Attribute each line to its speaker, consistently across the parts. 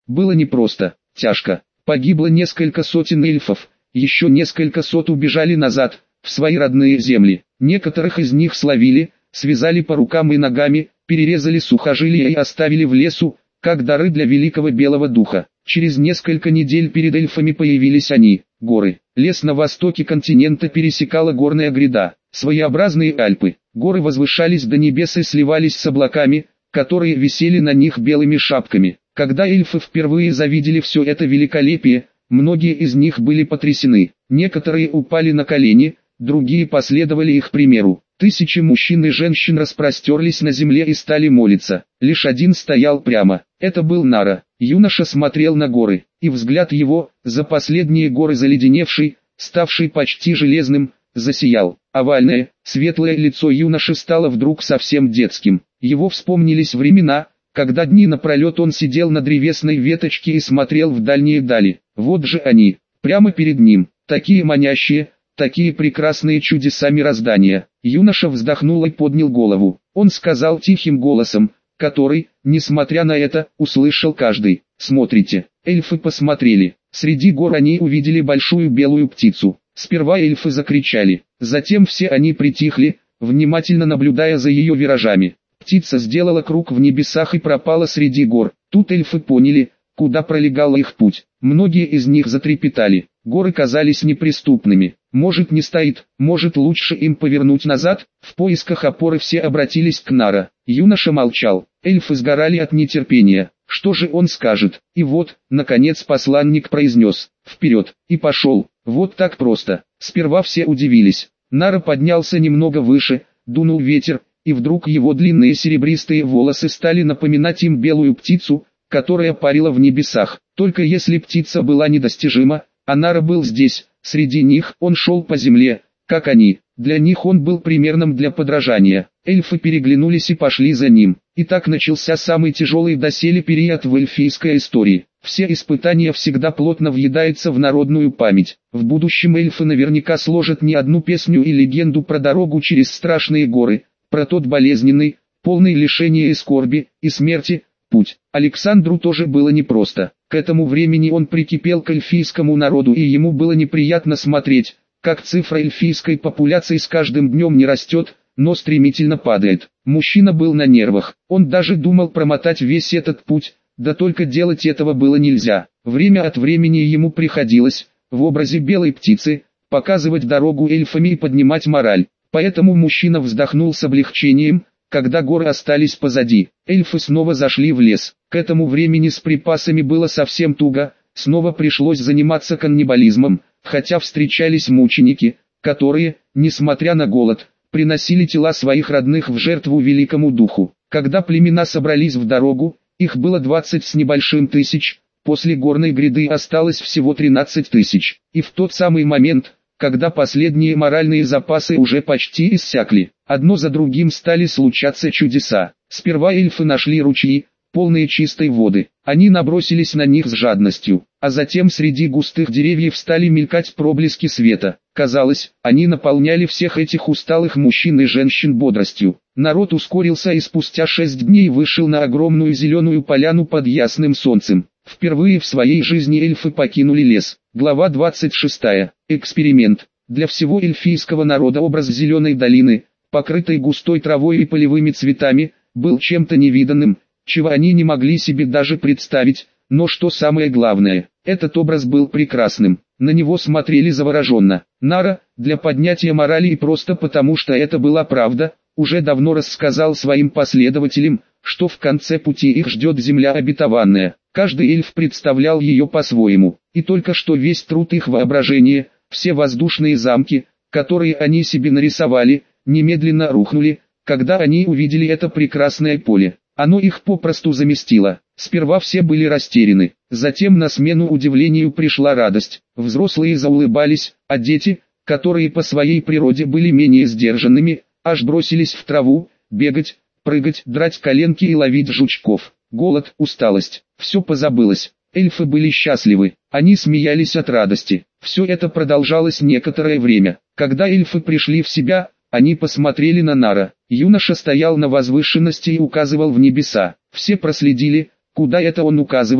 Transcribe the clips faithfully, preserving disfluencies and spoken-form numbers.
Speaker 1: было непросто, тяжко. Погибло несколько сотен эльфов, еще несколько сот убежали назад, в свои родные земли. Некоторых из них словили, связали по рукам и ногами, перерезали сухожилия и оставили в лесу, как дары для великого белого духа. Через несколько недель перед эльфами появились они, горы. Лес на востоке континента пересекала горная гряда, своеобразные Альпы. Горы возвышались до небес и сливались с облаками, которые висели на них белыми шапками. Когда эльфы впервые завидели все это великолепие, многие из них были потрясены. Некоторые упали на колени, другие последовали их примеру. Тысячи мужчин и женщин распростерлись на земле и стали молиться. Лишь один стоял прямо. Это был Нара. Юноша смотрел на горы, и взгляд его, за последние горы заледеневший, ставший почти железным, засиял. Овальное, светлое лицо юноши стало вдруг совсем детским. Его вспомнились времена, когда дни напролет он сидел на древесной веточке и смотрел в дальние дали. Вот же они, прямо перед ним, такие манящие, такие прекрасные чудеса мироздания. Юноша вздохнул и поднял голову. Он сказал тихим голосом, который, несмотря на это, услышал каждый: «Смотрите». Эльфы посмотрели. Среди гор они увидели большую белую птицу. Сперва эльфы закричали, затем все они притихли, внимательно наблюдая за ее виражами. Птица сделала круг в небесах и пропала среди гор. Тут эльфы поняли, куда пролегал их путь. Многие из них затрепетали. Горы казались неприступными. Может, не стоит, может, лучше им повернуть назад? В поисках опоры все обратились к Нара. Юноша молчал. Эльфы сгорали от нетерпения. Что же он скажет? И вот, наконец посланник произнес: «Вперед!» и пошел. Вот так просто. Сперва все удивились. Нара поднялся немного выше, дунул ветер, и вдруг его длинные серебристые волосы стали напоминать им белую птицу, которая парила в небесах. Только если птица была недостижима, а Нара был здесь, среди них. Он шел по земле, как они. Для них он был примерным для подражания. Эльфы переглянулись и пошли за ним. И так начался самый тяжелый доселе период в эльфийской истории. Все испытания всегда плотно въедаются в народную память. В будущем эльфы наверняка сложат не одну песню и легенду про дорогу через страшные горы, про тот болезненный, полный лишения и скорби, и смерти, путь. Александру тоже было непросто. К этому времени он прикипел к эльфийскому народу, и ему было неприятно смотреть, как цифра эльфийской популяции с каждым днем не растет, но стремительно падает. Мужчина был на нервах. Он даже думал промотать весь этот путь, да только делать этого было нельзя. Время от времени ему приходилось, в образе белой птицы, показывать дорогу эльфами и поднимать мораль. Поэтому мужчина вздохнул с облегчением, когда горы остались позади. Эльфы снова зашли в лес. К этому времени с припасами было совсем туго, снова пришлось заниматься каннибализмом, хотя встречались мученики, которые, несмотря на голод, приносили тела своих родных в жертву великому духу. Когда племена собрались в дорогу, их было двадцать с небольшим тысяч, после горной гряды осталось всего тринадцать тысяч. И в тот самый момент, когда последние моральные запасы уже почти иссякли, одно за другим стали случаться чудеса. Сперва эльфы нашли ручьи, полные чистой воды. Они набросились на них с жадностью, а затем среди густых деревьев стали мелькать проблески света. Казалось, они наполняли всех этих усталых мужчин и женщин бодростью. Народ ускорился и спустя шесть дней вышел на огромную зеленую поляну под ясным солнцем. Впервые в своей жизни эльфы покинули лес. Глава двадцать шестая. Эксперимент. Для всего эльфийского народа образ зеленой долины, покрытой густой травой и полевыми цветами, был чем-то невиданным, чего они не могли себе даже представить, но что самое главное, этот образ был прекрасным. На него смотрели завороженно. Нара, для поднятия морали и просто потому, что это была правда, уже давно рассказал своим последователям, что в конце пути их ждет земля обетованная. Каждый эльф представлял ее по-своему, и только что весь труд их воображения, все воздушные замки, которые они себе нарисовали, немедленно рухнули, когда они увидели это прекрасное поле. Оно их попросту заместило. Сперва все были растеряны, затем на смену удивлению пришла радость. Взрослые заулыбались, а дети, которые по своей природе были менее сдержанными, аж бросились в траву, бегать, прыгать, драть коленки и ловить жучков. Голод, усталость, все позабылось. Эльфы были счастливы, они смеялись от радости. Все это продолжалось некоторое время. Когда эльфы пришли в себя, они посмотрели на Нара. Юноша стоял на возвышенности и указывал в небеса. Все проследили, куда это он указывает,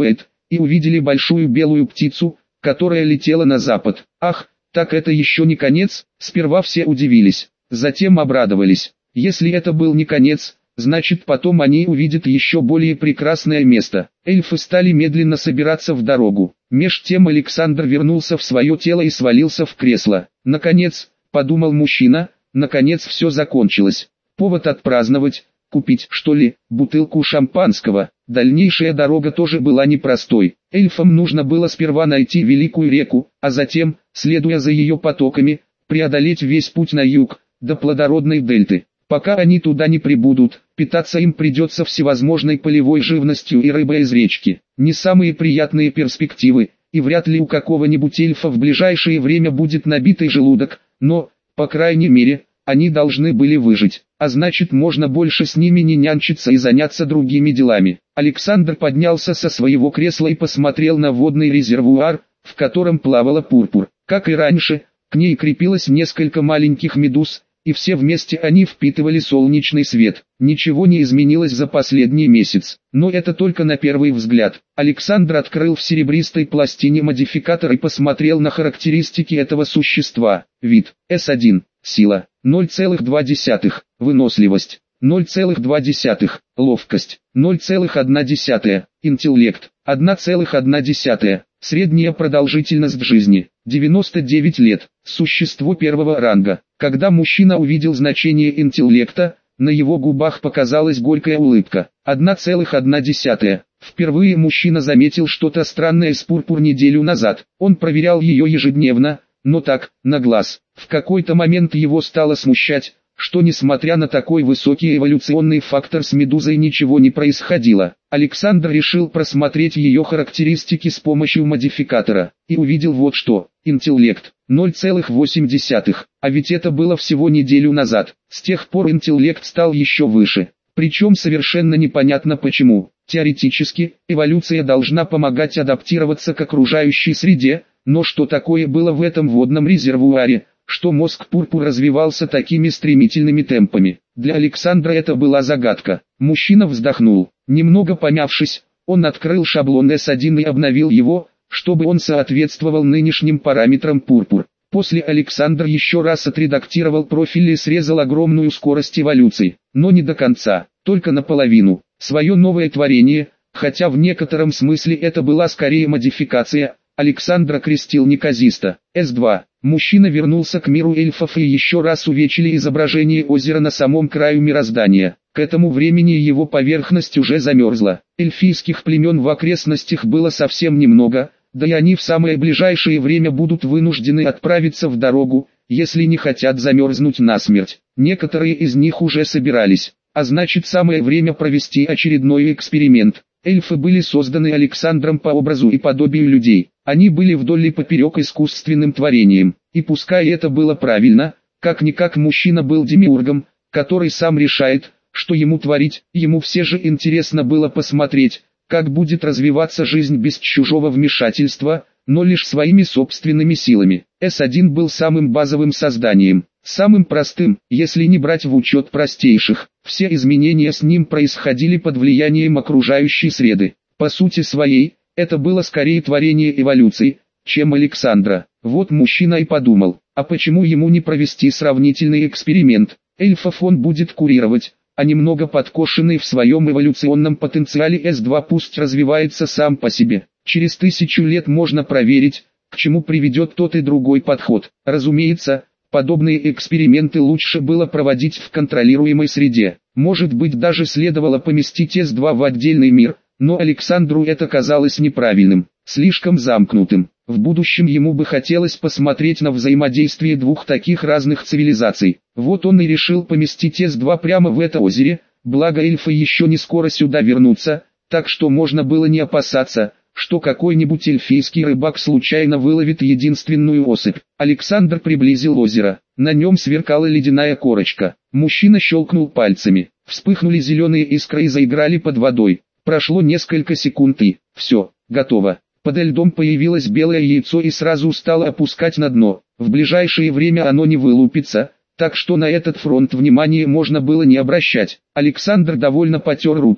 Speaker 1: и увидели большую белую птицу, которая летела на запад. Ах, так это еще не конец? Сперва все удивились, затем обрадовались. Если это был не конец, значит потом они увидят еще более прекрасное место. Эльфы стали медленно собираться в дорогу. Меж тем Александр вернулся в свое тело и свалился в кресло. Наконец, подумал мужчина, наконец все закончилось. Повод отпраздновать, купить, что ли, бутылку шампанского. Дальнейшая дорога тоже была непростой. Эльфам нужно было сперва найти великую реку, а затем, следуя за ее потоками, преодолеть весь путь на юг, до плодородной дельты. Пока они туда не прибудут, питаться им придется всевозможной полевой живностью и рыбой из речки. Не самые приятные перспективы, и вряд ли у какого-нибудь эльфа в ближайшее время будет набитый желудок, но, по крайней мере, они должны были выжить, а значит можно больше с ними не нянчиться и заняться другими делами. Александр поднялся со своего кресла и посмотрел на водный резервуар, в котором плавала Пурпур. Как и раньше, к ней крепилось несколько маленьких медуз, и все вместе они впитывали солнечный свет. Ничего не изменилось за последний месяц, но это только на первый взгляд. Александр открыл в серебристой пластине модификатор и посмотрел на характеристики этого существа. Вид – эс один, сила – ноль целых две десятых, выносливость – ноль целых две десятых, ловкость – ноль целых одна десятая, интеллект – одна целых одна десятая, средняя продолжительность жизни – девяносто девять лет, существо первого ранга. Когда мужчина увидел значение интеллекта, на его губах показалась горькая улыбка. одна целых одна десятая. Впервые мужчина заметил что-то странное с Пурпур неделю назад. Он проверял ее ежедневно, но так, на глаз. В какой-то момент его стало смущать, что несмотря на такой высокий эволюционный фактор с медузой ничего не происходило. Александр решил просмотреть ее характеристики с помощью модификатора, и увидел вот что. Интеллект – ноль целых восемь десятых, а ведь это было всего неделю назад. С тех пор интеллект стал еще выше, причем совершенно непонятно почему. Теоретически, эволюция должна помогать адаптироваться к окружающей среде, но что такое было в этом водном резервуаре, что мозг Пурпур развивался такими стремительными темпами? Для Александра это была загадка. Мужчина вздохнул. Немного помявшись, он открыл шаблон эс один и обновил его, чтобы он соответствовал нынешним параметрам Пурпур. После Александр еще раз отредактировал профиль и срезал огромную скорость эволюции, но не до конца, только наполовину. Свое новое творение, хотя в некотором смысле это была скорее модификация, Александр окрестил неказисто. эс два. Мужчина вернулся к миру эльфов и еще раз увеличили изображение озера на самом краю мироздания. К этому времени его поверхность уже замерзла. Эльфийских племен в окрестностях было совсем немного, да и они в самое ближайшее время будут вынуждены отправиться в дорогу, если не хотят замерзнуть насмерть. Некоторые из них уже собирались, а значит самое время провести очередной эксперимент. Эльфы были созданы Александром по образу и подобию людей. Они были вдоль и поперек искусственным творением. И пускай это было правильно, как-никак мужчина был демиургом, который сам решает, что ему творить. Ему все же интересно было посмотреть, как будет развиваться жизнь без чужого вмешательства, но лишь своими собственными силами. эс один был самым базовым созданием, самым простым, если не брать в учет простейших. Все изменения с ним происходили под влиянием окружающей среды. По сути своей, это было скорее творение эволюции, чем Александра. Вот мужчина и подумал, а почему ему не провести сравнительный эксперимент? Эльфов он будет курировать, а немного подкошенный в своем эволюционном потенциале эс два пусть развивается сам по себе. Через тысячу лет можно проверить, к чему приведет тот и другой подход. Разумеется, подобные эксперименты лучше было проводить в контролируемой среде. Может быть, даже следовало поместить эс два в отдельный мир, но Александру это казалось неправильным, слишком замкнутым. В будущем ему бы хотелось посмотреть на взаимодействие двух таких разных цивилизаций. Вот он и решил поместить эс два прямо в это озеро, благо эльфы еще не скоро сюда вернутся, так что можно было не опасаться, что какой-нибудь эльфийский рыбак случайно выловит единственную особь. Александр приблизил озеро. На нем сверкала ледяная корочка. Мужчина щелкнул пальцами. Вспыхнули зеленые искры и заиграли под водой. Прошло несколько секунд и... все, готово. Под льдом появилось белое яйцо и сразу стало опускать на дно. В ближайшее время оно не вылупится, так что на этот фронт внимания можно было не обращать. Александр довольно потер руки,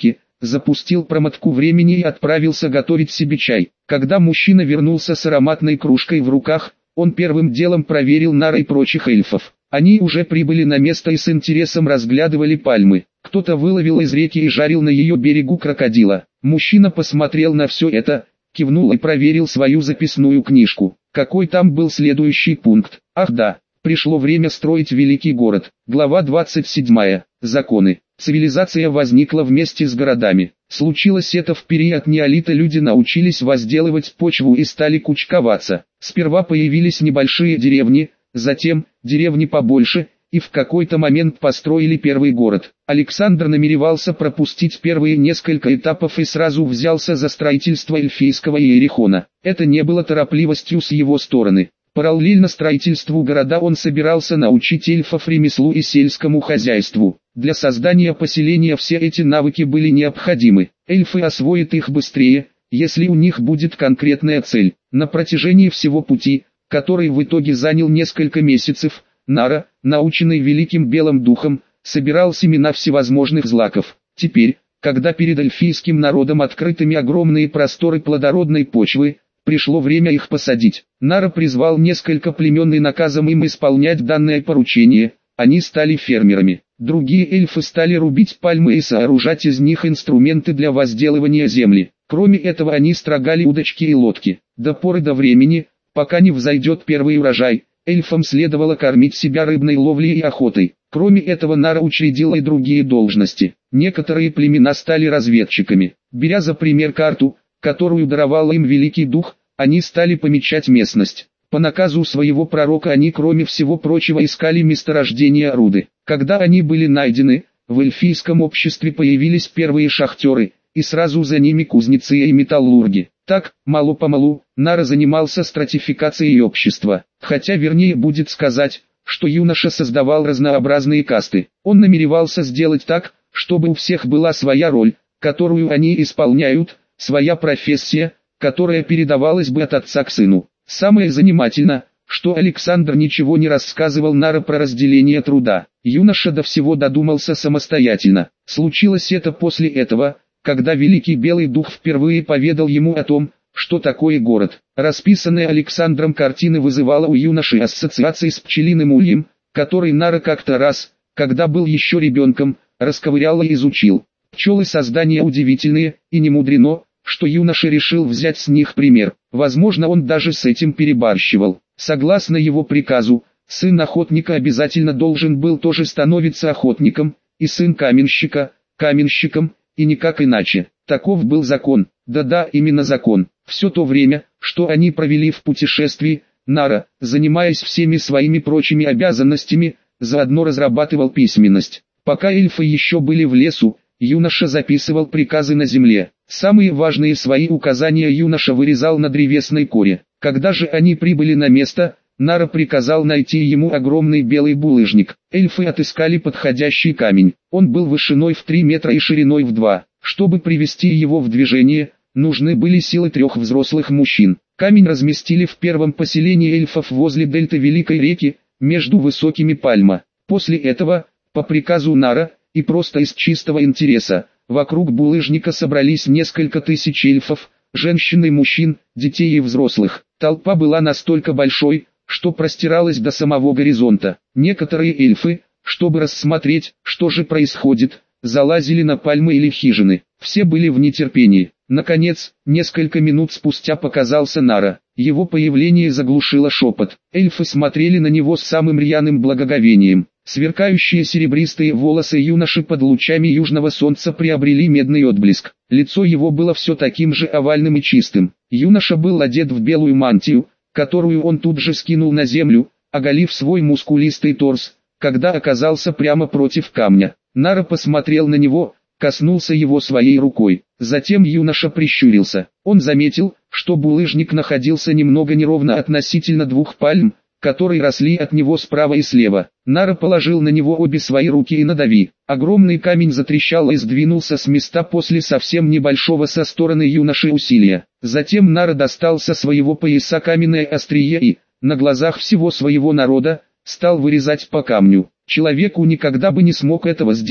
Speaker 1: запустил промотку времени и отправился готовить себе чай. Когда мужчина вернулся с ароматной кружкой в руках, он первым делом проверил Нара и прочих эльфов. Они уже прибыли на место и с интересом разглядывали пальмы. Кто-то выловил из реки и жарил на ее берегу крокодила. Мужчина посмотрел на все это, кивнул и проверил свою записную книжку. Какой там был следующий пункт? Ах да, пришло время строить великий город. Глава двадцать седьмая. Законы. Цивилизация возникла вместе с городами. Случилось это в период неолита. Люди научились возделывать почву и стали кучковаться. Сперва появились небольшие деревни, затем деревни побольше, и в какой-то момент построили первый город. Александр намеревался пропустить первые несколько этапов и сразу взялся за строительство эльфийского Иерихона. Это не было торопливостью с его стороны. Параллельно строительству города он собирался научить эльфов ремеслу и сельскому хозяйству. Для создания поселения все эти навыки были необходимы. Эльфы освоят их быстрее, если у них будет конкретная цель. На протяжении всего пути, который в итоге занял несколько месяцев, Нара, наученный великим белым духом, собирал семена всевозможных злаков. Теперь, когда перед эльфийским народом открытыми огромные просторы плодородной почвы, пришло время их посадить. Нара призвал несколько племен и наказом им исполнять данное поручение. Они стали фермерами. Другие эльфы стали рубить пальмы и сооружать из них инструменты для возделывания земли. Кроме этого они строгали удочки и лодки. До поры до времени, пока не взойдет первый урожай, эльфам следовало кормить себя рыбной ловлей и охотой. Кроме этого Нара учредил и другие должности. Некоторые племена стали разведчиками. Беря за пример карту, которую даровал им Великий Дух, они стали помечать местность. По наказу своего пророка они, кроме всего прочего, искали месторождения руды. Когда они были найдены, в эльфийском обществе появились первые шахтеры, и сразу за ними кузнецы и металлурги. Так, мало-помалу, Нара занимался стратификацией общества. Хотя вернее будет сказать, что юноша создавал разнообразные касты. Он намеревался сделать так, чтобы у всех была своя роль, которую они исполняют, своя профессия, которая передавалась бы от отца к сыну. Самое занимательное, что Александр ничего не рассказывал Нара про разделение труда. Юноша до всего додумался самостоятельно. Случилось это после этого, когда Великий Белый Дух впервые поведал ему о том, что такое город. Расписанная Александром картина вызывала у юноши ассоциации с пчелиным ульем, который Нара как-то раз, когда был еще ребенком, расковырял и изучил. Пчелы создания удивительные, и не мудрено, что юноша решил взять с них пример. Возможно, он даже с этим перебарщивал. Согласно его приказу, сын охотника обязательно должен был тоже становиться охотником, и сын каменщика – каменщиком, и никак иначе. Таков был закон. Да-да, именно закон. Все то время, что они провели в путешествии, Нара, занимаясь всеми своими прочими обязанностями, заодно разрабатывал письменность. Пока эльфы еще были в лесу, юноша записывал приказы на земле. Самые важные свои указания юноша вырезал на древесной коре. Когда же они прибыли на место, Нара приказал найти ему огромный белый булыжник. Эльфы отыскали подходящий камень. Он был вышиной в три метра и шириной в два. Чтобы привести его в движение, нужны были силы трех взрослых мужчин. Камень разместили в первом поселении эльфов возле дельты Великой реки, между высокими пальма. После этого, по приказу Нара, и просто из чистого интереса, вокруг булыжника собрались несколько тысяч эльфов, женщин и мужчин, детей и взрослых. Толпа была настолько большой, что простиралась до самого горизонта. Некоторые эльфы, чтобы рассмотреть, что же происходит, залазили на пальмы или хижины. Все были в нетерпении. Наконец, несколько минут спустя показался Нара. Его появление заглушило шепот. Эльфы смотрели на него с самым рьяным благоговением. Сверкающие серебристые волосы юноши под лучами южного солнца приобрели медный отблеск. Лицо его было все таким же овальным и чистым. Юноша был одет в белую мантию, которую он тут же скинул на землю, оголив свой мускулистый торс, когда оказался прямо против камня. Нара посмотрел на него, коснулся его своей рукой. Затем юноша прищурился. Он заметил, что булыжник находился немного неровно относительно двух пальм, которые росли от него справа и слева. Нара положил на него обе свои руки и надави. Огромный камень затрещал и сдвинулся с места после совсем небольшого со стороны юноши усилия. Затем Нара достал со своего пояса каменное острие и, на глазах всего своего народа, стал вырезать по камню. Человеку никогда бы не смог этого сделать,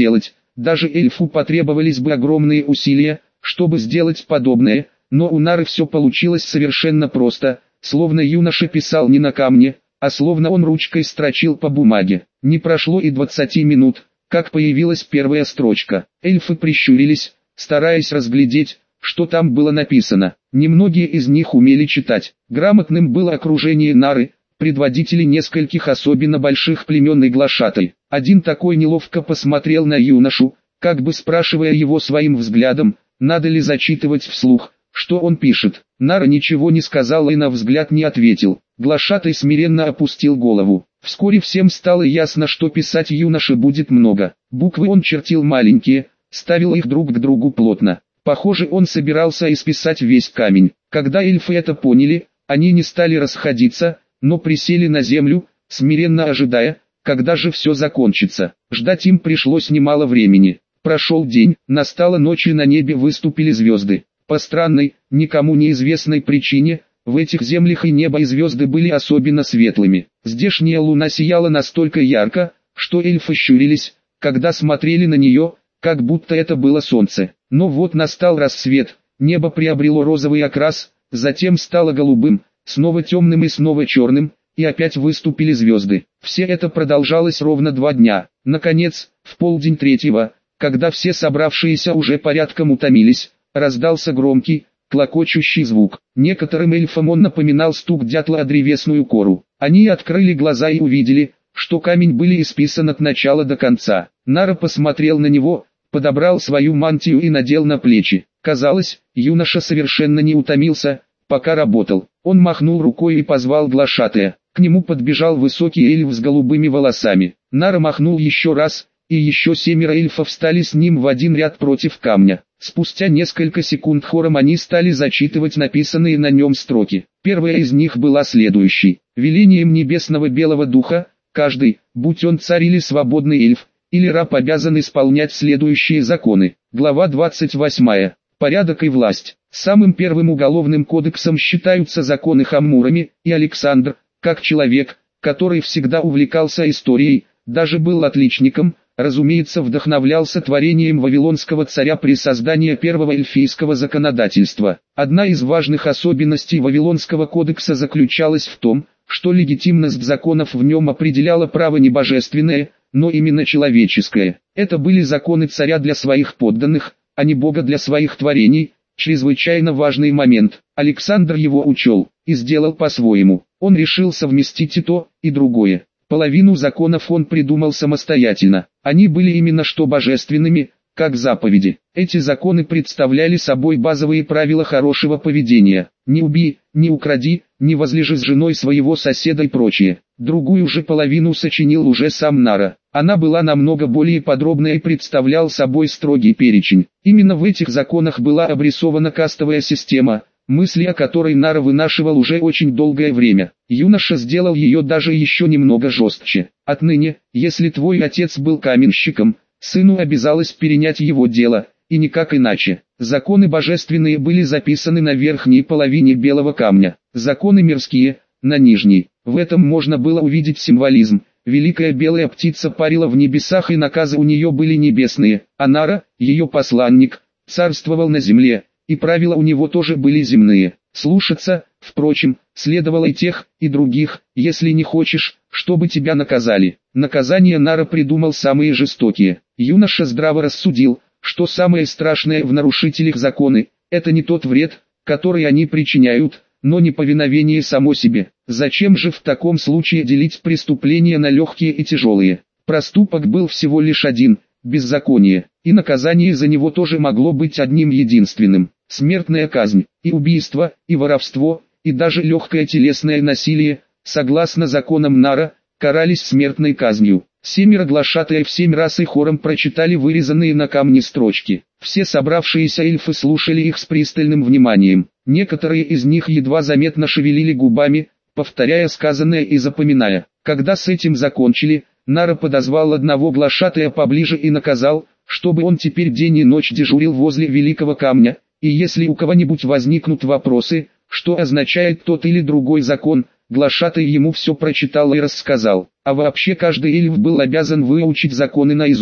Speaker 1: даже эльфу потребовались бы огромные усилия, чтобы сделать подобное, но у Нары все получилось совершенно просто, словно юноша писал не на камне, а словно он ручкой строчил по бумаге. Не прошло и двадцати минут, как появилась первая строчка. Эльфы прищурились, стараясь разглядеть, что там было написано. Немногие из них умели читать. Грамотным было окружение Нары, предводители нескольких особенно больших племен и глашатай. Один такой неловко посмотрел на юношу, как бы спрашивая его своим взглядом, надо ли зачитывать вслух, что он пишет. Нара ничего не сказал и на взгляд не ответил. Глашатай смиренно опустил голову. Вскоре всем стало ясно, что писать юноше будет много. Буквы он чертил маленькие, ставил их друг к другу плотно. Похоже, он собирался исписать весь камень. Когда эльфы это поняли, они не стали расходиться, но присели на землю, смиренно ожидая, когда же все закончится. Ждать им пришлось немало времени. Прошел день, настала ночь и на небе выступили звезды. По странной, никому неизвестной причине, в этих землях и небо и звезды были особенно светлыми. Здешняя луна сияла настолько ярко, что эльфы щурились, когда смотрели на нее, как будто это было солнце. Но вот настал рассвет, небо приобрело розовый окрас, затем стало голубым, снова темным и снова черным, и опять выступили звезды. Все это продолжалось ровно два дня. Наконец, в полдень третьего, когда все собравшиеся уже порядком утомились, раздался громкий, клокочущий звук. Некоторым эльфам он напоминал стук дятла о древесную кору. Они открыли глаза и увидели, что камень были исписан от начала до конца. Нара посмотрел на него, подобрал свою мантию и надел на плечи. Казалось, юноша совершенно не утомился, пока работал. Он махнул рукой и позвал глашатая. К нему подбежал высокий эльф с голубыми волосами. Нара махнул еще раз, и еще семеро эльфов встали с ним в один ряд против камня. Спустя несколько секунд хором они стали зачитывать написанные на нем строки. Первая из них была следующей. «Велением небесного белого духа, каждый, будь он царь или свободный эльф, или раб, обязан исполнять следующие законы». Глава двадцать восьмая. Порядок и власть. Самым первым уголовным кодексом считаются законы Хаммурами, и Александр, как человек, который всегда увлекался историей, даже был отличником, разумеется, вдохновлялся творением вавилонского царя при создании первого эльфийского законодательства. Одна из важных особенностей Вавилонского кодекса заключалась в том, что легитимность законов в нем определяла право не божественное, но именно человеческое. Это были законы царя для своих подданных, а не Бога для своих творений. Чрезвычайно важный момент. Александр его учел и сделал по-своему. Он решил совместить и то, и другое. Половину законов он придумал самостоятельно. Они были именно что божественными, как заповеди. Эти законы представляли собой базовые правила хорошего поведения. Не убей, не укради, не возлежи с женой своего соседа и прочее. Другую же половину сочинил уже сам Нара. Она была намного более подробная и представлял собой строгий перечень. Именно в этих законах была обрисована кастовая система, мысли о которой Нара вынашивал уже очень долгое время. Юноша сделал ее даже еще немного жестче. Отныне, если твой отец был каменщиком, сыну обязалось перенять его дело, и никак иначе. Законы божественные были записаны на верхней половине белого камня, законы мирские – на нижней. В этом можно было увидеть символизм. Великая белая птица парила в небесах, и наказы у нее были небесные, а Нара, ее посланник, царствовал на земле, и правила у него тоже были земные. Слушаться, впрочем, следовало и тех, и других, если не хочешь, чтобы тебя наказали. Наказания Нара придумал самые жестокие. Юноша здраво рассудил, что самое страшное в нарушителях законы – это не тот вред, который они причиняют, но неповиновение само себе. Зачем же в таком случае делить преступления на легкие и тяжелые? Проступок был всего лишь один – беззаконие, и наказание за него тоже могло быть одним единственным – смертная казнь. И убийство, и воровство, и даже легкое телесное насилие, согласно законам Нара, карались смертной казнью. Семеро глашатаев семь раз и хором прочитали вырезанные на камне строчки. Все собравшиеся эльфы слушали их с пристальным вниманием. Некоторые из них едва заметно шевелили губами, повторяя сказанное и запоминая. Когда с этим закончили, Нара подозвал одного глашатая поближе и наказал, чтобы он теперь день и ночь дежурил возле великого камня, и если у кого-нибудь возникнут вопросы, что означает тот или другой закон, глашатай ему все прочитал и рассказал. А вообще каждый эльф был обязан выучить законы наизусть.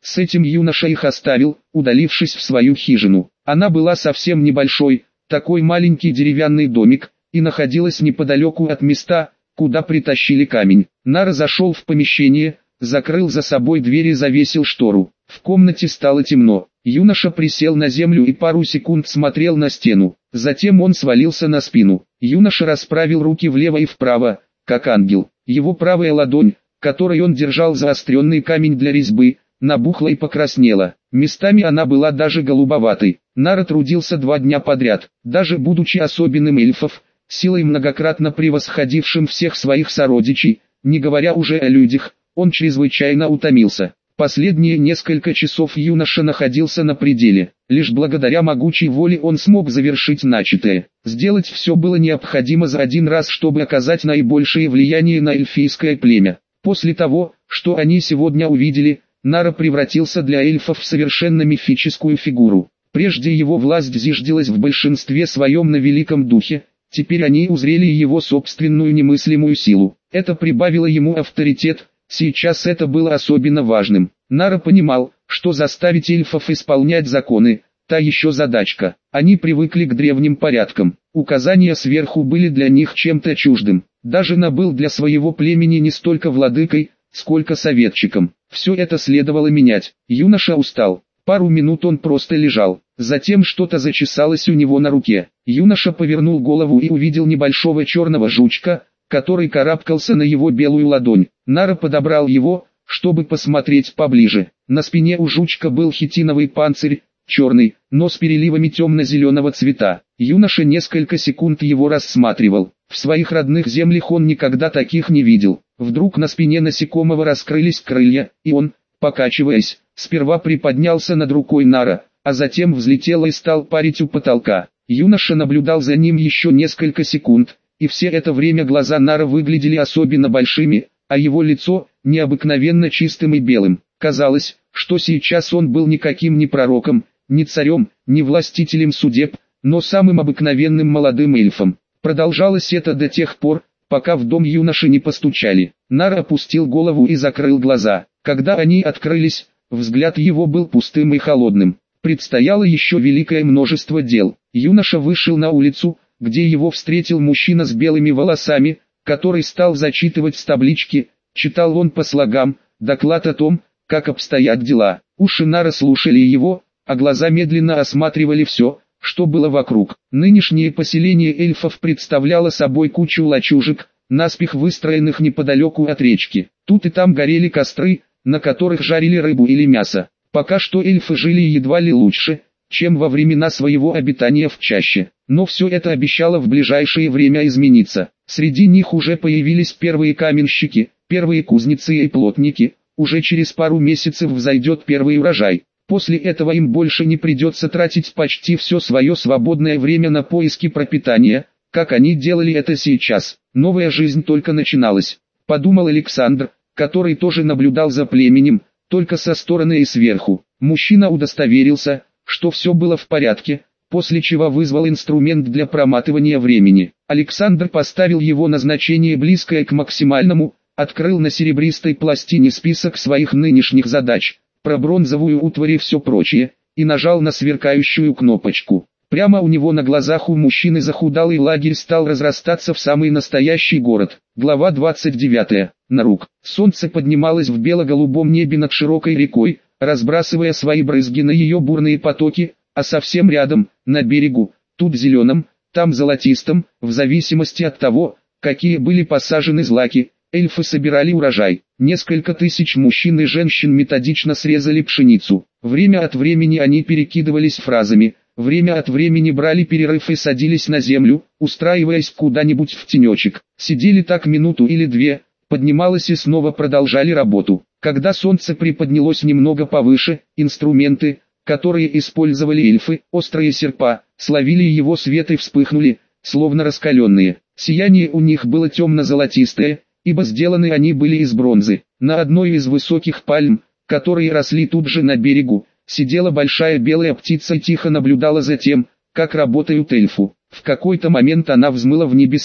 Speaker 1: С этим юноша их оставил, удалившись в свою хижину. Она была совсем небольшой, такой маленький деревянный домик, и находилась неподалеку от места, куда притащили камень. Нара зашел в помещение, закрыл за собой дверь и завесил штору. В комнате стало темно. Юноша присел на землю и пару секунд смотрел на стену. Затем он свалился на спину. Юноша расправил руки влево и вправо, как ангел. Его правая ладонь, которой он держал заостренный камень для резьбы, набухла и покраснела. Местами она была даже голубоватой. Нара трудился два дня подряд. Даже будучи особенным эльфов, силой многократно превосходившим всех своих сородичей, не говоря уже о людях, он чрезвычайно утомился. Последние несколько часов юноша находился на пределе. Лишь благодаря могучей воле он смог завершить начатое. Сделать все было необходимо за один раз, чтобы оказать наибольшее влияние на эльфийское племя. После того, что они сегодня увидели, Нара превратился для эльфов в совершенно мифическую фигуру. Прежде его власть зиждилась в большинстве своем на великом духе, теперь они узрели его собственную немыслимую силу. Это прибавило ему авторитет. Сейчас это было особенно важным. Нара понимал, что заставить эльфов исполнять законы – та еще задачка. Они привыкли к древним порядкам. Указания сверху были для них чем-то чуждым. Даже На был для своего племени не столько владыкой, сколько советчиком. Все это следовало менять. Юноша устал. Пару минут он просто лежал. Затем что-то зачесалось у него на руке. Юноша повернул голову и увидел небольшого черного жучка, который карабкался на его белую ладонь. Нара подобрал его, чтобы посмотреть поближе. На спине у жучка был хитиновый панцирь, черный, но с переливами темно-зеленого цвета. Юноша несколько секунд его рассматривал. В своих родных землях он никогда таких не видел. Вдруг на спине насекомого раскрылись крылья, и он, покачиваясь, сперва приподнялся над рукой Нара, а затем взлетел и стал парить у потолка. Юноша наблюдал за ним еще несколько секунд, и все это время глаза Нара выглядели особенно большими, а его лицо – необыкновенно чистым и белым. Казалось, что сейчас он был никаким не пророком, не царем, не властителем судеб, но самым обыкновенным молодым эльфом. Продолжалось это до тех пор, пока в дом юноши не постучали. Нара опустил голову и закрыл глаза. Когда они открылись, взгляд его был пустым и холодным. Предстояло еще великое множество дел. Юноша вышел на улицу, где его встретил мужчина с белыми волосами, который стал зачитывать с таблички. Читал он по слогам, доклад о том, как обстоят дела. Уши Нара слушали его, а глаза медленно осматривали все, что было вокруг. Нынешнее поселение эльфов представляло собой кучу лачужек, наспех выстроенных неподалеку от речки. Тут и там горели костры, на которых жарили рыбу или мясо. Пока что эльфы жили едва ли лучше, чем во времена своего обитания в чаще. Но все это обещало в ближайшее время измениться. Среди них уже появились первые каменщики, первые кузнецы и плотники. Уже через пару месяцев взойдет первый урожай. После этого им больше не придется тратить почти все свое свободное время на поиски пропитания, как они делали это сейчас. Новая жизнь только начиналась, подумал Александр, который тоже наблюдал за племенем, только со стороны и сверху. Мужчина удостоверился, что все было в порядке, после чего вызвал инструмент для проматывания времени. Александр поставил его назначение близкое к максимальному, открыл на серебристой пластине список своих нынешних задач, про бронзовую утварь и все прочее, и нажал на сверкающую кнопочку. Прямо у него на глазах у мужчины захудалый лагерь стал разрастаться в самый настоящий город. Глава двадцать девятая. Нарук. Солнце поднималось в бело-голубом небе над широкой рекой, разбрасывая свои брызги на ее бурные потоки, а совсем рядом, на берегу, тут зеленым, там золотистым, в зависимости от того, какие были посажены злаки, эльфы собирали урожай. Несколько тысяч мужчин и женщин методично срезали пшеницу. Время от времени они перекидывались фразами, время от времени брали перерыв и садились на землю, устраиваясь куда-нибудь в тенечек. Сидели так минуту или две, поднималось и снова продолжали работу. Когда солнце приподнялось немного повыше, инструменты, которые использовали эльфы, острые серпа, словили его свет и вспыхнули, словно раскаленные. Сияние у них было темно-золотистое, ибо сделаны они были из бронзы. На одной из высоких пальм, которые росли тут же на берегу, сидела большая белая птица и тихо наблюдала за тем, как работают эльфу. В какой-то момент она взмыла в небеса.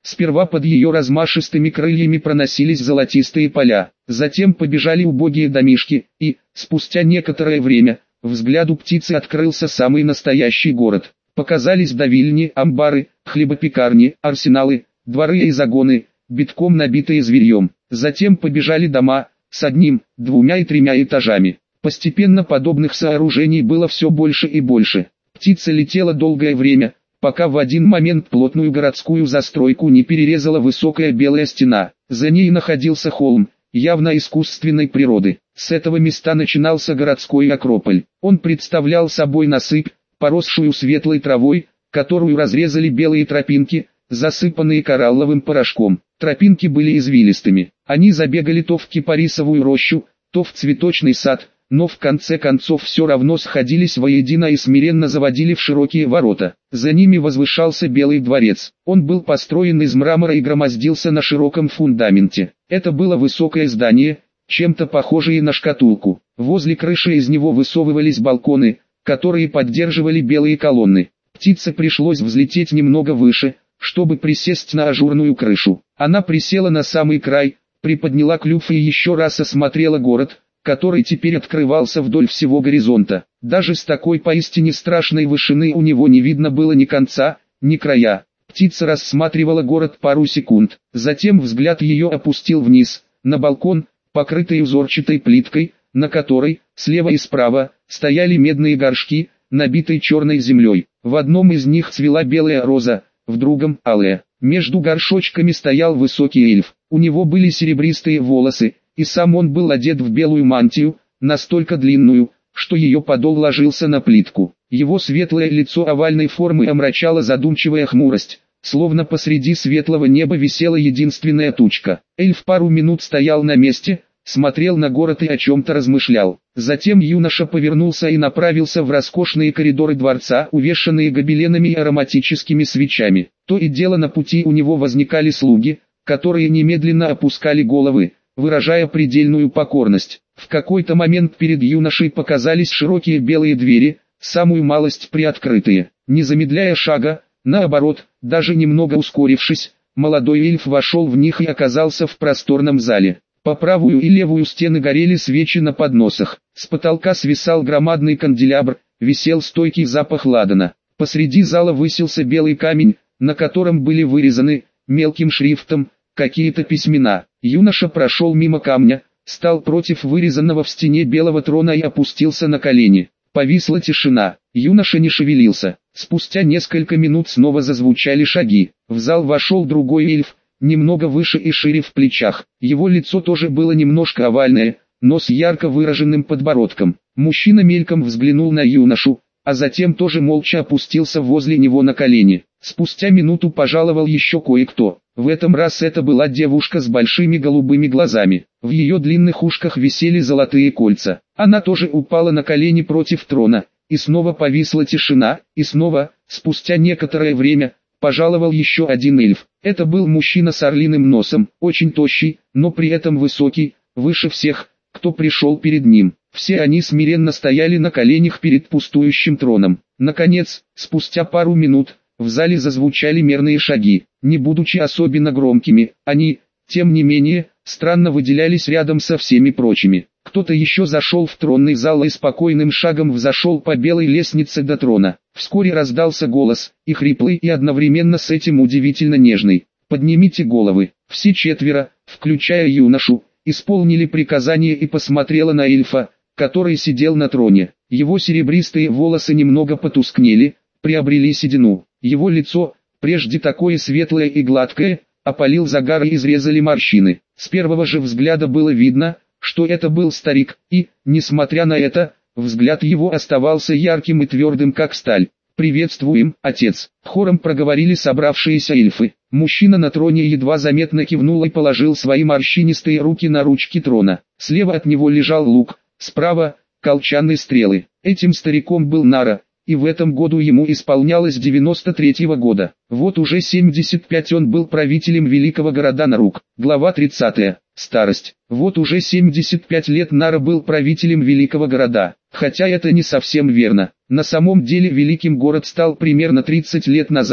Speaker 1: Сперва под ее размашистыми крыльями проносились золотистые поля, затем побежали убогие домишки, и, спустя некоторое время, взгляду птицы открылся самый настоящий город. Показались давильни, амбары, хлебопекарни, арсеналы, дворы и загоны, битком набитые зверьем. Затем побежали дома, с одним, двумя и тремя этажами. Постепенно подобных сооружений было все больше и больше. Птица летела долгое время, пока в один момент плотную городскую застройку не перерезала высокая белая стена. За ней находился холм, явно искусственной природы. С этого места начинался городской акрополь. Он представлял собой насыпь, поросшую светлой травой, которую разрезали белые тропинки, засыпанные коралловым порошком. Тропинки были извилистыми. Они забегали то в кипарисовую рощу, то в цветочный сад, но в конце концов все равно сходились воедино и смиренно заводили в широкие ворота. За ними возвышался Белый дворец. Он был построен из мрамора и громоздился на широком фундаменте. Это было высокое здание, чем-то похожее на шкатулку. Возле крыши из него высовывались балконы, которые поддерживали белые колонны. Птице пришлось взлететь немного выше, чтобы присесть на ажурную крышу. Она присела на самый край, приподняла клюв и еще раз осмотрела город, который теперь открывался вдоль всего горизонта. Даже с такой поистине страшной вышины у него не видно было ни конца, ни края. Птица рассматривала город пару секунд, затем взгляд ее опустил вниз, на балкон, покрытый узорчатой плиткой, на которой, слева и справа, стояли медные горшки, набитые черной землей. В одном из них цвела белая роза, в другом – алая. Между горшочками стоял высокий эльф. У него были серебристые волосы, и сам он был одет в белую мантию, настолько длинную, что ее подол ложился на плитку. Его светлое лицо овальной формы омрачала задумчивая хмурость, словно посреди светлого неба висела единственная тучка. Эльф пару минут стоял на месте, смотрел на город и о чем-то размышлял. Затем юноша повернулся и направился в роскошные коридоры дворца, увешанные гобеленами и ароматическими свечами. То и дело на пути у него возникали слуги, которые немедленно опускали головы, выражая предельную покорность. В какой-то момент перед юношей показались широкие белые двери, самую малость приоткрытые. Не замедляя шага, наоборот, даже немного ускорившись, молодой эльф вошел в них и оказался в просторном зале. По правую и левую стены горели свечи на подносах. С потолка свисал громадный канделябр, висел стойкий запах ладана. Посреди зала высился белый камень, на котором были вырезаны, мелким шрифтом, какие-то письмена. Юноша прошел мимо камня, стал против вырезанного в стене белого трона и опустился на колени. Повисла тишина. Юноша не шевелился. Спустя несколько минут снова зазвучали шаги. В зал вошел другой эльф, немного выше и шире в плечах. Его лицо тоже было немножко овальное, но с ярко выраженным подбородком. Мужчина мельком взглянул на юношу, а затем тоже молча опустился возле него на колени. Спустя минуту пожаловал еще кое-кто. В этом раз это была девушка с большими голубыми глазами. В ее длинных ушках висели золотые кольца. Она тоже упала на колени против трона, и снова повисла тишина, и снова, спустя некоторое время, пожаловал еще один эльф. Это был мужчина с орлиным носом, очень тощий, но при этом высокий, выше всех, кто пришел перед ним. Все они смиренно стояли на коленях перед пустующим троном. Наконец, спустя пару минут, в зале зазвучали мерные шаги. Не будучи особенно громкими, они, тем не менее, странно выделялись рядом со всеми прочими. Кто-то еще зашел в тронный зал и спокойным шагом взошел по белой лестнице до трона. Вскоре раздался голос, и хриплый, и одновременно с этим удивительно нежный. «Поднимите головы». Все четверо, включая юношу, исполнили приказание и посмотрела на эльфа, который сидел на троне. Его серебристые волосы немного потускнели, приобрели седину. Его лицо, прежде такое светлое и гладкое, опалил загар и изрезали морщины. С первого же взгляда было видно, что это был старик, и, несмотря на это, взгляд его оставался ярким и твердым как сталь. «Приветствуем, отец!» — хором проговорили собравшиеся эльфы. Мужчина на троне едва заметно кивнул и положил свои морщинистые руки на ручки трона. Слева от него лежал лук, справа — колчаны стрелы. Этим стариком был Нара, и в этом году ему исполнялось девяносто третьего года. Вот уже семьдесят пять он был правителем великого города Нарук. Глава тридцатая. Старость. Вот уже семьдесят пять лет Нара был правителем великого города. Хотя это не совсем верно. На самом деле великим город стал примерно тридцать лет назад,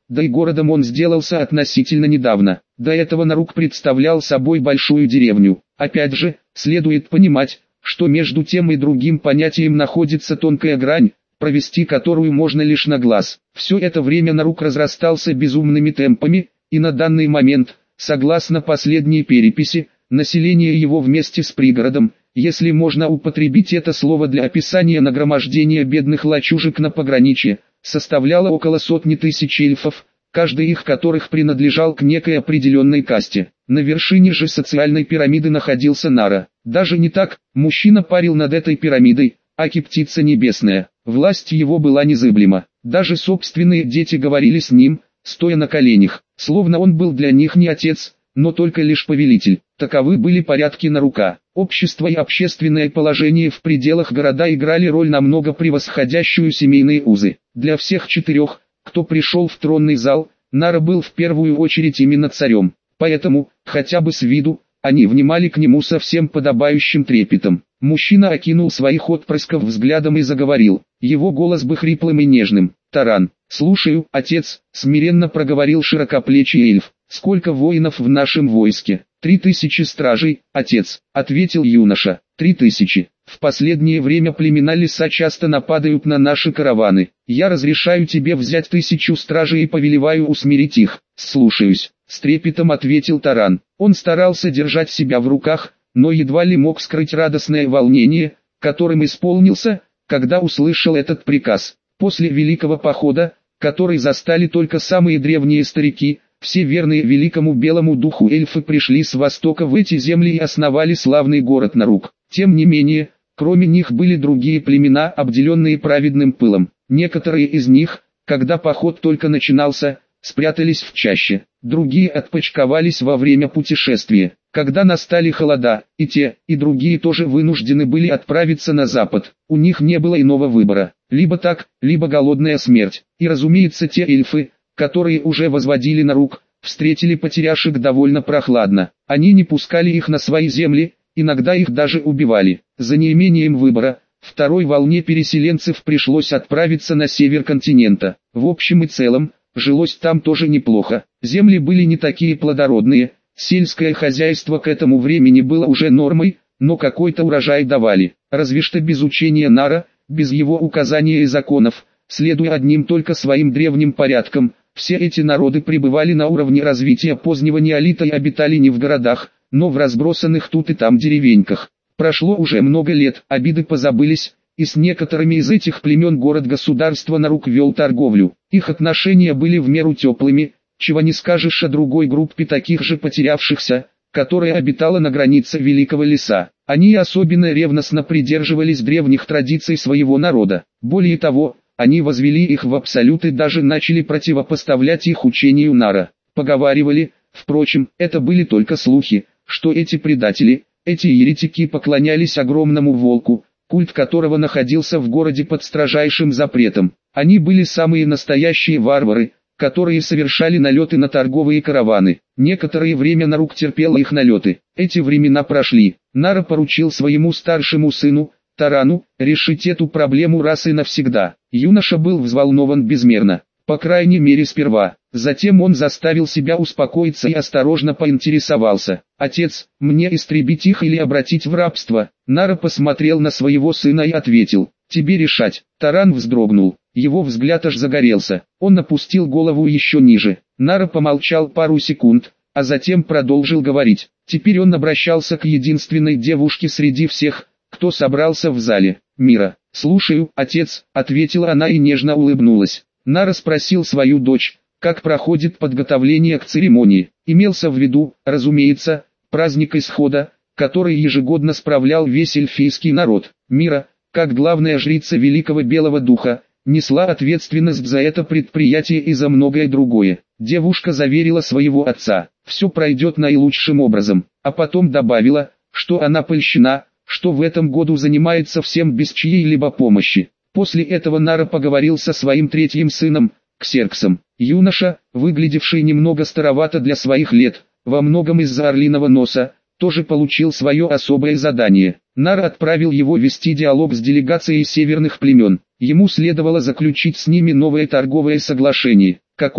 Speaker 1: да и городом он сделался относительно недавно. До этого Нарук представлял собой большую деревню. Опять же, следует понимать, что между тем и другим понятием находится тонкая грань, провести которую можно лишь на глаз. Все это время Нарук разрастался безумными темпами, и на данный момент, согласно последней переписи, население его вместе с пригородом, если можно употребить это слово для описания нагромождения бедных лачужек на пограничье, составляло около сотни тысяч эльфов, каждый их которых принадлежал к некой определенной касте. На вершине же социальной пирамиды находился Нара. Даже не так, мужчина парил над этой пирамидой, аки птица небесная. Власть его была незыблема. Даже собственные дети говорили с ним, стоя на коленях, словно он был для них не отец, но только лишь повелитель. Таковы были порядки Нарука. Общество и общественное положение в пределах города играли роль намного превосходящую семейные узы. Для всех четырех, кто пришел в тронный зал, Нара был в первую очередь именно царем. Поэтому, хотя бы с виду, они внимали к нему со всем подобающим трепетом. Мужчина окинул своих отпрысков взглядом и заговорил. Его голос был хриплым и нежным. «Таран, слушаю, отец», — смиренно проговорил широкоплечий эльф. «Сколько воинов в нашем войске?» «Три тысячи стражей, отец», — ответил юноша. «Три тысячи. В последнее время племена леса часто нападают на наши караваны. Я разрешаю тебе взять тысячу стражей и повелеваю усмирить их». «Слушаюсь», — с трепетом ответил Таран. Он старался держать себя в руках, но едва ли мог скрыть радостное волнение, которым исполнился, когда услышал этот приказ. После Великого Похода, который застали только самые древние старики, все верные великому белому духу эльфы пришли с востока в эти земли и основали славный город Нарук. Тем не менее, кроме них были другие племена, обделенные праведным пылом. Некоторые из них, когда поход только начинался, спрятались в чаще, другие отпочковались во время путешествия. Когда настали холода, и те, и другие тоже вынуждены были отправиться на запад. У них не было иного выбора, либо так, либо голодная смерть. И разумеется, те эльфы, которые уже возводили Нарук, встретили потеряшек довольно прохладно. Они не пускали их на свои земли, иногда их даже убивали. За неимением выбора, второй волне переселенцев пришлось отправиться на север континента. В общем и целом, жилось там тоже неплохо. Земли были не такие плодородные, сельское хозяйство к этому времени было уже нормой, но какой-то урожай давали. Разве что без учения Нара, без его указания и законов, следуя одним только своим древним порядкам, все эти народы пребывали на уровне развития позднего неолита и обитали не в городах, но в разбросанных тут и там деревеньках. Прошло уже много лет, обиды позабылись, и с некоторыми из этих племен город-государство Нарук вел торговлю. Их отношения были в меру теплыми, чего не скажешь о другой группе таких же потерявшихся, которая обитала на границе Великого Леса. Они особенно ревностно придерживались древних традиций своего народа. Более того, они возвели их в абсолют и даже начали противопоставлять их учению Нара. Поговаривали, впрочем, это были только слухи, что эти предатели, эти еретики поклонялись огромному волку, культ которого находился в городе под строжайшим запретом. Они были самые настоящие варвары, которые совершали налеты на торговые караваны. Некоторое время Нарук терпел их налеты. Эти времена прошли. Нара поручил своему старшему сыну, Тарану, решить эту проблему раз и навсегда. Юноша был взволнован безмерно, по крайней мере сперва. Затем он заставил себя успокоиться и осторожно поинтересовался: «Отец, мне истребить их или обратить в рабство?» Нара посмотрел на своего сына и ответил: «Тебе решать». Таран вздрогнул, его взгляд аж загорелся, он опустил голову еще ниже. Нара помолчал пару секунд, а затем продолжил говорить. Теперь он обращался к единственной девушке среди всех, кто собрался в зале. «Мира». «Слушаю, отец», — ответила она и нежно улыбнулась. Нара спросил свою дочь, как проходит подготовление к церемонии. Имелся в виду, разумеется, праздник исхода, который ежегодно справлял весь эльфийский народ. Мира, как главная жрица Великого Белого Духа, несла ответственность за это предприятие и за многое другое. Девушка заверила своего отца, все пройдет наилучшим образом, а потом добавила, что она польщена, что в этом году занимается всем без чьей-либо помощи. После этого Нара поговорил со своим третьим сыном, Ксерксом. Юноша, выглядевший немного старовато для своих лет, во многом из-за орлиного носа, тоже получил свое особое задание. Нара отправил его вести диалог с делегацией северных племен. Ему следовало заключить с ними новое торговое соглашение. Какое?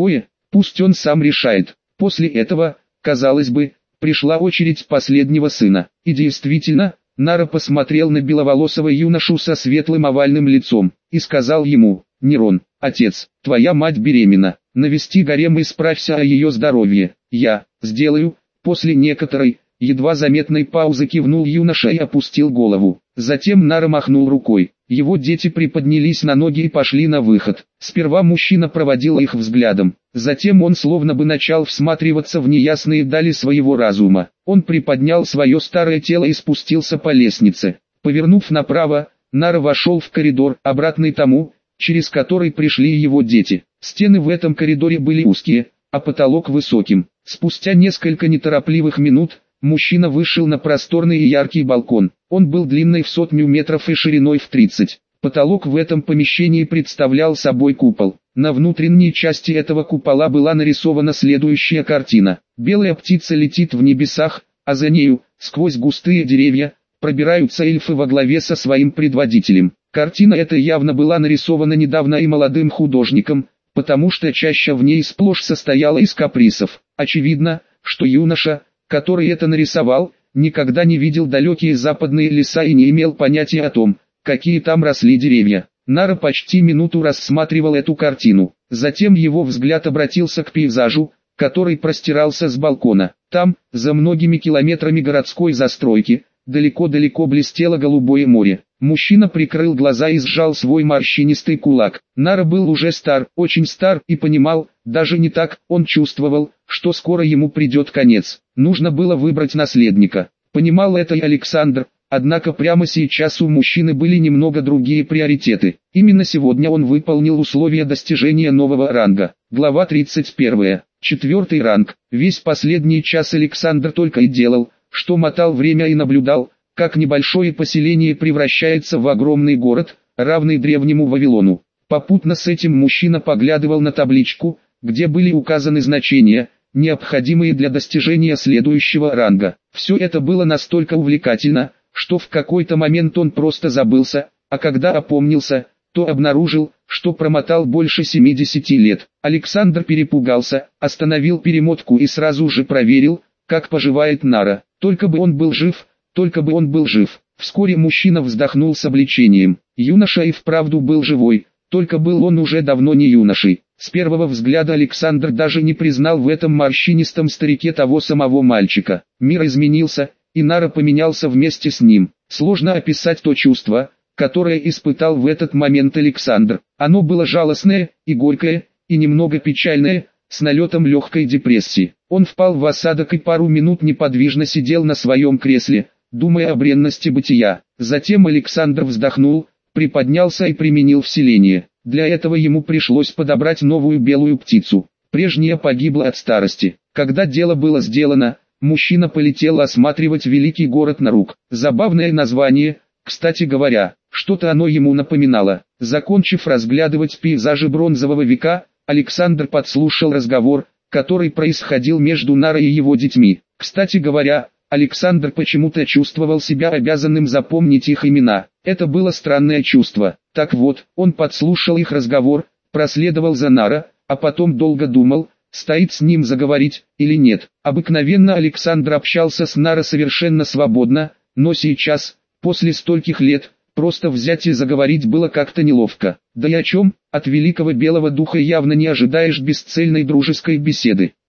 Speaker 1: Пусть он сам решает. После этого, казалось бы, пришла очередь последнего сына. И действительно, Нара посмотрел на беловолосого юношу со светлым овальным лицом и сказал ему: «Нерон, отец, твоя мать беременна, навести гарем и справься о ее здоровье». «Я сделаю». После некоторой, едва заметной паузы кивнул юноша и опустил голову. Затем Нара махнул рукой. Его дети приподнялись на ноги и пошли на выход. Сперва мужчина проводил их взглядом. Затем он словно бы начал всматриваться в неясные дали своего разума. Он приподнял свое старое тело и спустился по лестнице. Повернув направо, Нара вошел в коридор, обратный тому, через который пришли его дети. Стены в этом коридоре были узкие, а потолок высоким. Спустя несколько неторопливых минут, мужчина вышел на просторный и яркий балкон. Он был длинной в сотню метров и шириной в тридцать. Потолок в этом помещении представлял собой купол. На внутренней части этого купола была нарисована следующая картина. Белая птица летит в небесах, а за нею, сквозь густые деревья, пробираются эльфы во главе со своим предводителем. Картина эта явно была нарисована недавно и молодым художником, потому что чаще в ней сплошь состояла из капризов. Очевидно, что юноша, который это нарисовал, никогда не видел далекие западные леса и не имел понятия о том, какие там росли деревья. Нара почти минуту рассматривал эту картину. Затем его взгляд обратился к пейзажу, который простирался с балкона. Там, за многими километрами городской застройки, далеко-далеко блестело голубое море. Мужчина прикрыл глаза и сжал свой морщинистый кулак. Нара был уже стар, очень стар, и понимал, даже не так, он чувствовал, что скоро ему придет конец. Нужно было выбрать наследника. Понимал это и Александр, однако прямо сейчас у мужчины были немного другие приоритеты. Именно сегодня он выполнил условия достижения нового ранга. Глава тридцать первая. Четвертый ранг. Весь последний час Александр только и делал, что мотал время и наблюдал, как небольшое поселение превращается в огромный город, равный древнему Вавилону. Попутно с этим мужчина поглядывал на табличку, где были указаны значения, необходимые для достижения следующего ранга. Все это было настолько увлекательно, что в какой-то момент он просто забылся, а когда опомнился, то обнаружил, что промотал больше семидесяти лет. Александр перепугался, остановил перемотку и сразу же проверил, как поживает Нара. Только бы он был жив, только бы он был жив. Вскоре мужчина вздохнул с облегчением. Юноша и вправду был живой, только был он уже давно не юношей. С первого взгляда Александр даже не признал в этом морщинистом старике того самого мальчика. Мир изменился, и Нара поменялся вместе с ним. Сложно описать то чувство, которое испытал в этот момент Александр. Оно было жалостное, и горькое, и немного печальное, с налетом легкой депрессии. Он впал в осадок и пару минут неподвижно сидел на своем кресле, думая о бренности бытия. Затем Александр вздохнул, приподнялся и применил вселение. Для этого ему пришлось подобрать новую белую птицу. Прежняя погибла от старости. Когда дело было сделано, мужчина полетел осматривать великий город Нарук. Забавное название, кстати говоря, что-то оно ему напоминало. Закончив разглядывать пейзажи бронзового века, Александр подслушал разговор, который происходил между Нарой и его детьми. Кстати говоря, Александр почему-то чувствовал себя обязанным запомнить их имена. Это было странное чувство. Так вот, он подслушал их разговор, проследовал за Нара, а потом долго думал, стоит с ним заговорить или нет. Обыкновенно Александр общался с Нара совершенно свободно, но сейчас, после стольких лет, просто взять и заговорить было как-то неловко. Да и о чем, от великого белого духа явно не ожидаешь бесцельной дружеской беседы.